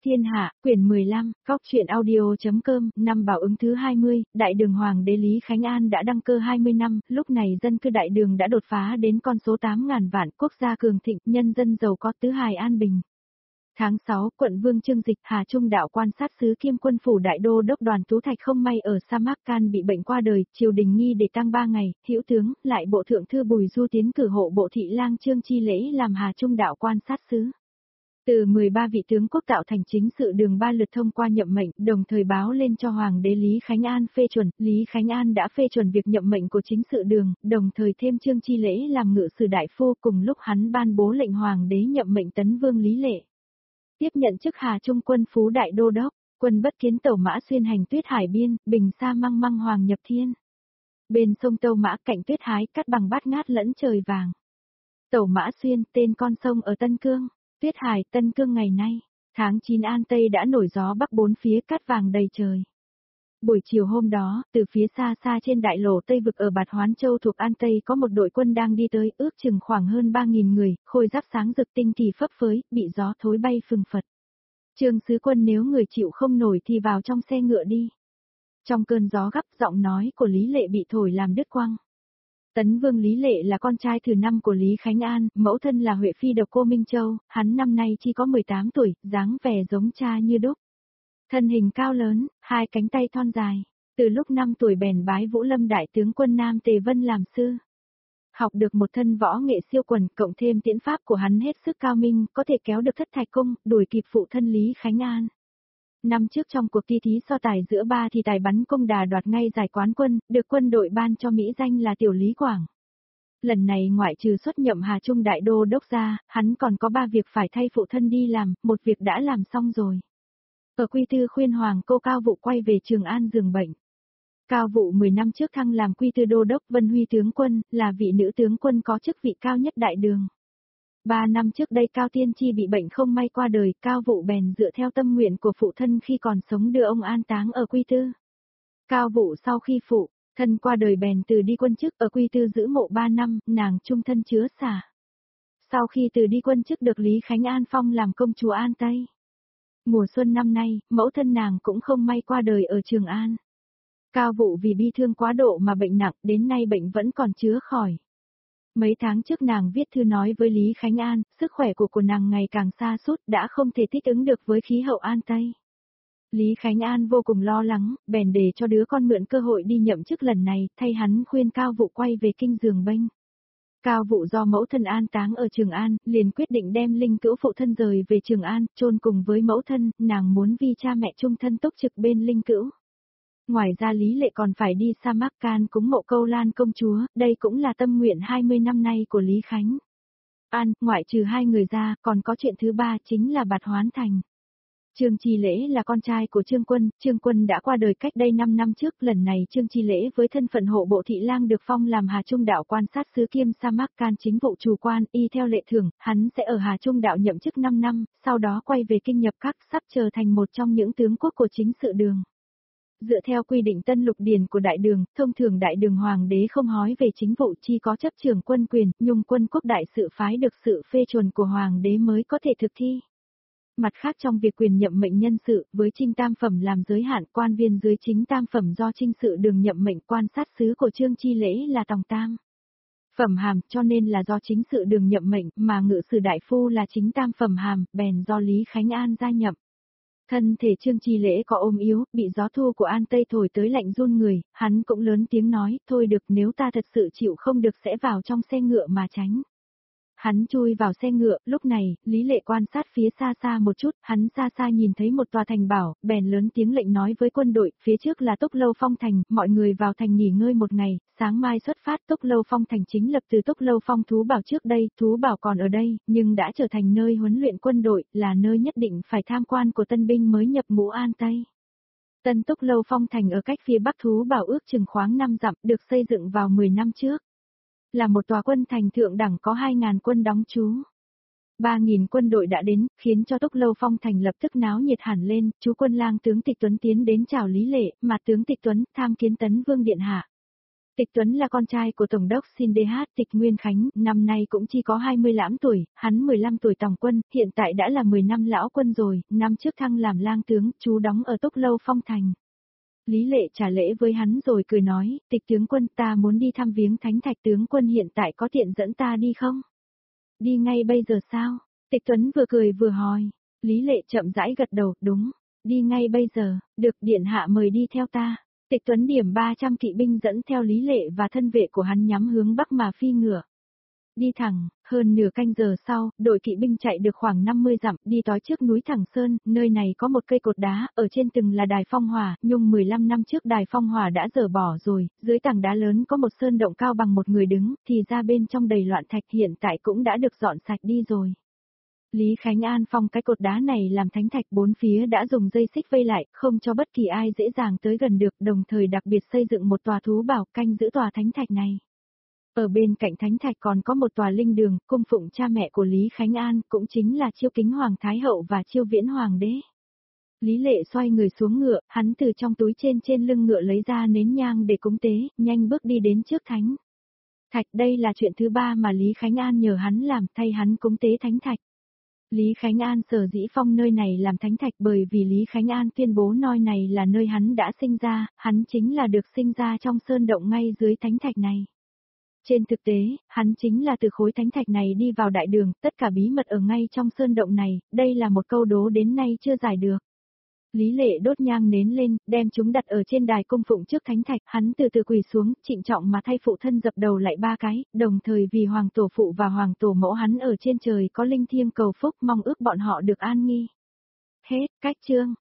Thiên Hạ, quyển 15, Cóc truyện audio.com, năm Bảo ứng thứ 20, Đại đường Hoàng đế Lý Khánh An đã đăng cơ 20 năm, lúc này dân cư Đại đường đã đột phá đến con số 8.000 vạn, quốc gia cường thịnh, nhân dân giàu có, tứ hài an bình. Tháng 6, quận Vương Chương Dịch, Hà Trung đạo quan sát sứ kiêm quân phủ đại đô đốc Đoàn Tú Thạch không may ở Samarkand bị bệnh qua đời, triều đình nghi để tang 3 ngày, hữu tướng, lại bộ thượng thư Bùi Du tiến cử hộ bộ thị lang Trương Chi Lễ làm Hà Trung đạo quan sát sứ. Từ 13 vị tướng quốc tạo thành chính sự đường 3 lượt thông qua nhậm mệnh, đồng thời báo lên cho Hoàng đế Lý Khánh An phê chuẩn, Lý Khánh An đã phê chuẩn việc nhậm mệnh của chính sự đường, đồng thời thêm Trương Chi Lễ làm ngự sử đại phu, cùng lúc hắn ban bố lệnh Hoàng đế nhậm mệnh Tấn Vương Lý Lệ. Tiếp nhận chức Hà Trung quân phú đại đô đốc, quân bất kiến tẩu mã xuyên hành tuyết hải biên, bình sa măng măng hoàng nhập thiên. Bên sông Tâu Mã cạnh tuyết hái cắt bằng bát ngát lẫn trời vàng. Tẩu mã xuyên, tên con sông ở Tân Cương. Tuyết Hải, Tân Cương ngày nay, tháng 9 An Tây đã nổi gió bắc bốn phía cát vàng đầy trời. Buổi chiều hôm đó, từ phía xa xa trên đại lộ Tây Vực ở Bạt Hoán Châu thuộc An Tây có một đội quân đang đi tới, ước chừng khoảng hơn 3.000 người, khôi giáp sáng rực tinh kỳ phấp phới, bị gió thối bay phừng phật. Trương sứ quân nếu người chịu không nổi thì vào trong xe ngựa đi. Trong cơn gió gấp, giọng nói của Lý Lệ bị thổi làm đứt quăng. Tấn Vương Lý Lệ là con trai thứ 5 của Lý Khánh An, mẫu thân là Huệ Phi độc cô Minh Châu, hắn năm nay chỉ có 18 tuổi, dáng vẻ giống cha như đúc. Thân hình cao lớn, hai cánh tay thon dài, từ lúc 5 tuổi bèn bái Vũ Lâm đại tướng quân Nam Tề Vân làm sư. Học được một thân võ nghệ siêu quần, cộng thêm tiễn pháp của hắn hết sức cao minh, có thể kéo được Thất Thạch Cung, đuổi kịp phụ thân Lý Khánh An. Năm trước trong cuộc thi thí so tài giữa ba thì tài bắn cung đà đoạt ngay giải quán quân, được quân đội ban cho mỹ danh là Tiểu Lý Quảng. Lần này ngoại trừ xuất nhậm Hà Trung đại đô đốc ra, hắn còn có 3 việc phải thay phụ thân đi làm, một việc đã làm xong rồi. Ở Quy Tư khuyên Hoàng cô Cao Vụ quay về Trường An giường bệnh. Cao Vụ 10 năm trước thăng làm Quy Tư đô đốc, Vân Huy tướng quân, là vị nữ tướng quân có chức vị cao nhất đại đường. 3 năm trước đây Cao Tiên Chi bị bệnh không may qua đời, Cao Vụ bèn dựa theo tâm nguyện của phụ thân khi còn sống đưa ông an táng ở Quy Tư. Cao Vụ sau khi phụ thân qua đời bèn từ đi quân chức ở Quy Tư giữ mộ 3 năm, nàng chung thân chứa xả. Sau khi từ đi quân chức được Lý Khánh An phong làm công chúa An Tây. Mùa xuân năm nay, mẫu thân nàng cũng không may qua đời ở Trường An. Cao Vụ vì bi thương quá độ mà bệnh nặng, đến nay bệnh vẫn còn chữa khỏi. Mấy tháng trước nàng viết thư nói với Lý Khánh An, sức khỏe của nàng ngày càng sa sút, đã không thể thích ứng được với khí hậu An Tây. Lý Khánh An vô cùng lo lắng, bèn để cho đứa con mượn cơ hội đi nhậm chức lần này, thay hắn khuyên Cao Vụ quay về kinh giường bênh. Cao Vụ do mẫu thân an táng ở Trường An, liền quyết định đem linh cữu phụ thân rời về Trường An, chôn cùng với mẫu thân, nàng muốn vì cha mẹ chung thân túc trực bên linh cữu. Ngoài ra Lý Lệ còn phải đi Samarkand cúng mộ Câu Lan công chúa, đây cũng là tâm nguyện 20 năm nay của Lý Khánh An, ngoại trừ 2 người ra, còn có chuyện thứ 3 chính là Bạt Hoán Thành. Trương Chi Lễ là con trai của Trương Quân đã qua đời cách đây 5 năm trước, lần này Trương Chi Lễ với thân phận hộ bộ thị lang được phong làm Hà Trung đạo quan sát sứ kiêm Samarkand chính vụ chủ quan, y theo lệ thường, hắn sẽ ở Hà Trung đạo nhậm chức 5 năm, sau đó quay về kinh nhập các, sắp trở thành một trong những tướng quốc của chính sự đường. Dựa theo quy định tân lục điển của đại đường, thông thường đại đường hoàng đế không hói về chính vụ, chi có chấp trưởng quân quyền, nhung quân quốc đại sự phái được sự phê chuẩn của hoàng đế mới có thể thực thi. Mặt khác trong việc quyền nhậm mệnh nhân sự, với trinh tam phẩm làm giới hạn, quan viên dưới chính tam phẩm do trinh sự đường nhậm mệnh, quan sát sứ của Trương Chi Lễ là tòng tam phẩm hàm, cho nên là do chính sự đường nhậm mệnh, mà ngự sử đại phu là chính tam phẩm hàm, bèn do Lý Khánh An gia nhậm. Thân thể Trương Chi Lễ có ôm yếu, bị gió thu của An Tây thổi tới lạnh run người, hắn cũng lớn tiếng nói, thôi được, nếu ta thật sự chịu không được sẽ vào trong xe ngựa mà tránh. Hắn chui vào xe ngựa, lúc này, Lý Lệ quan sát phía xa xa một chút, hắn xa xa nhìn thấy một tòa thành bảo, bèn lớn tiếng lệnh nói với quân đội, phía trước là Túc Lâu Phong thành, mọi người vào thành nghỉ ngơi một ngày, sáng mai xuất phát. Túc Lâu Phong thành chính lập từ Túc Lâu Phong Thú Bảo trước đây, Thú Bảo còn ở đây, nhưng đã trở thành nơi huấn luyện quân đội, là nơi nhất định phải tham quan của tân binh mới nhập ngũ An Tây. Tân Túc Lâu Phong thành ở cách phía bắc Thú Bảo ước chừng khoảng 5 dặm, được xây dựng vào 10 năm trước. Là một tòa quân thành thượng đẳng có 2.000 quân đóng trú. 3.000 quân đội đã đến, khiến cho Túc Lâu Phong thành lập tức náo nhiệt hẳn lên, chú quân lang tướng Tịch Tuấn tiến đến chào Lý Lệ, mà tướng Tịch Tuấn tham kiến Tấn Vương điện hạ. Tịch Tuấn là con trai của Tổng đốc Sindehat Tịch Nguyên Khánh, năm nay cũng chỉ có 20 lãm tuổi, hắn 15 tuổi tòng quân, hiện tại đã là 10 năm lão quân rồi, năm trước thăng làm lang tướng, chú đóng ở Túc Lâu Phong Thành. Lý Lệ trả lễ với hắn rồi cười nói, Tịch tướng quân ta muốn đi thăm viếng Thánh Thạch tướng quân hiện tại có tiện dẫn ta đi không? Đi ngay bây giờ sao? Tịch Tuấn vừa cười vừa hỏi. Lý Lệ chậm rãi gật đầu, đúng, đi ngay bây giờ, được điện hạ mời đi theo ta. Tịch Tuấn điểm 300 kỵ binh dẫn theo Lý Lệ và thân vệ của hắn nhắm hướng bắc mà phi ngựa. Đi thẳng, hơn nửa canh giờ sau, đội kỵ binh chạy được khoảng 50 dặm, đi tới trước núi Thẳng Sơn, nơi này có một cây cột đá, ở trên từng là đài phong hỏa, nhưng 15 năm trước đài phong hỏa đã dỡ bỏ rồi, dưới tảng đá lớn có một sơn động cao bằng một người đứng, thì ra bên trong đầy loạn thạch hiện tại cũng đã được dọn sạch đi rồi. Lý Khánh An phong cái cột đá này làm thánh thạch bốn phía đã dùng dây xích vây lại, không cho bất kỳ ai dễ dàng tới gần được, đồng thời đặc biệt xây dựng một tòa thú bảo canh giữ tòa thánh thạch này. Ở bên cạnh thánh thạch còn có một tòa linh đường, cung phụng cha mẹ của Lý Khánh An, cũng chính là Chiêu Kính Hoàng Thái Hậu và Chiêu Viễn Hoàng đế. Lý Lệ xoay người xuống ngựa, hắn từ trong túi trên lưng ngựa lấy ra nến nhang để cúng tế, nhanh bước đi đến trước thánh thạch. Đây là chuyện thứ ba mà Lý Khánh An nhờ hắn làm, thay hắn cúng tế thánh thạch. Lý Khánh An sở dĩ phong nơi này làm thánh thạch bởi vì Lý Khánh An tuyên bố nơi này là nơi hắn đã sinh ra, hắn chính là được sinh ra trong sơn động ngay dưới thánh thạch này. Trên thực tế, hắn chính là từ khối thánh thạch này đi vào đại đường, tất cả bí mật ở ngay trong sơn động này, đây là một câu đố đến nay chưa giải được. Lý Lệ đốt nhang nến lên, đem chúng đặt ở trên đài cung phụng trước thánh thạch, hắn từ từ quỳ xuống, trịnh trọng mà thay phụ thân dập đầu lại 3 cái, đồng thời vì hoàng tổ phụ và hoàng tổ mẫu hắn ở trên trời có linh thiêng cầu phúc, mong ước bọn họ được an nghi. Hết, cách chương.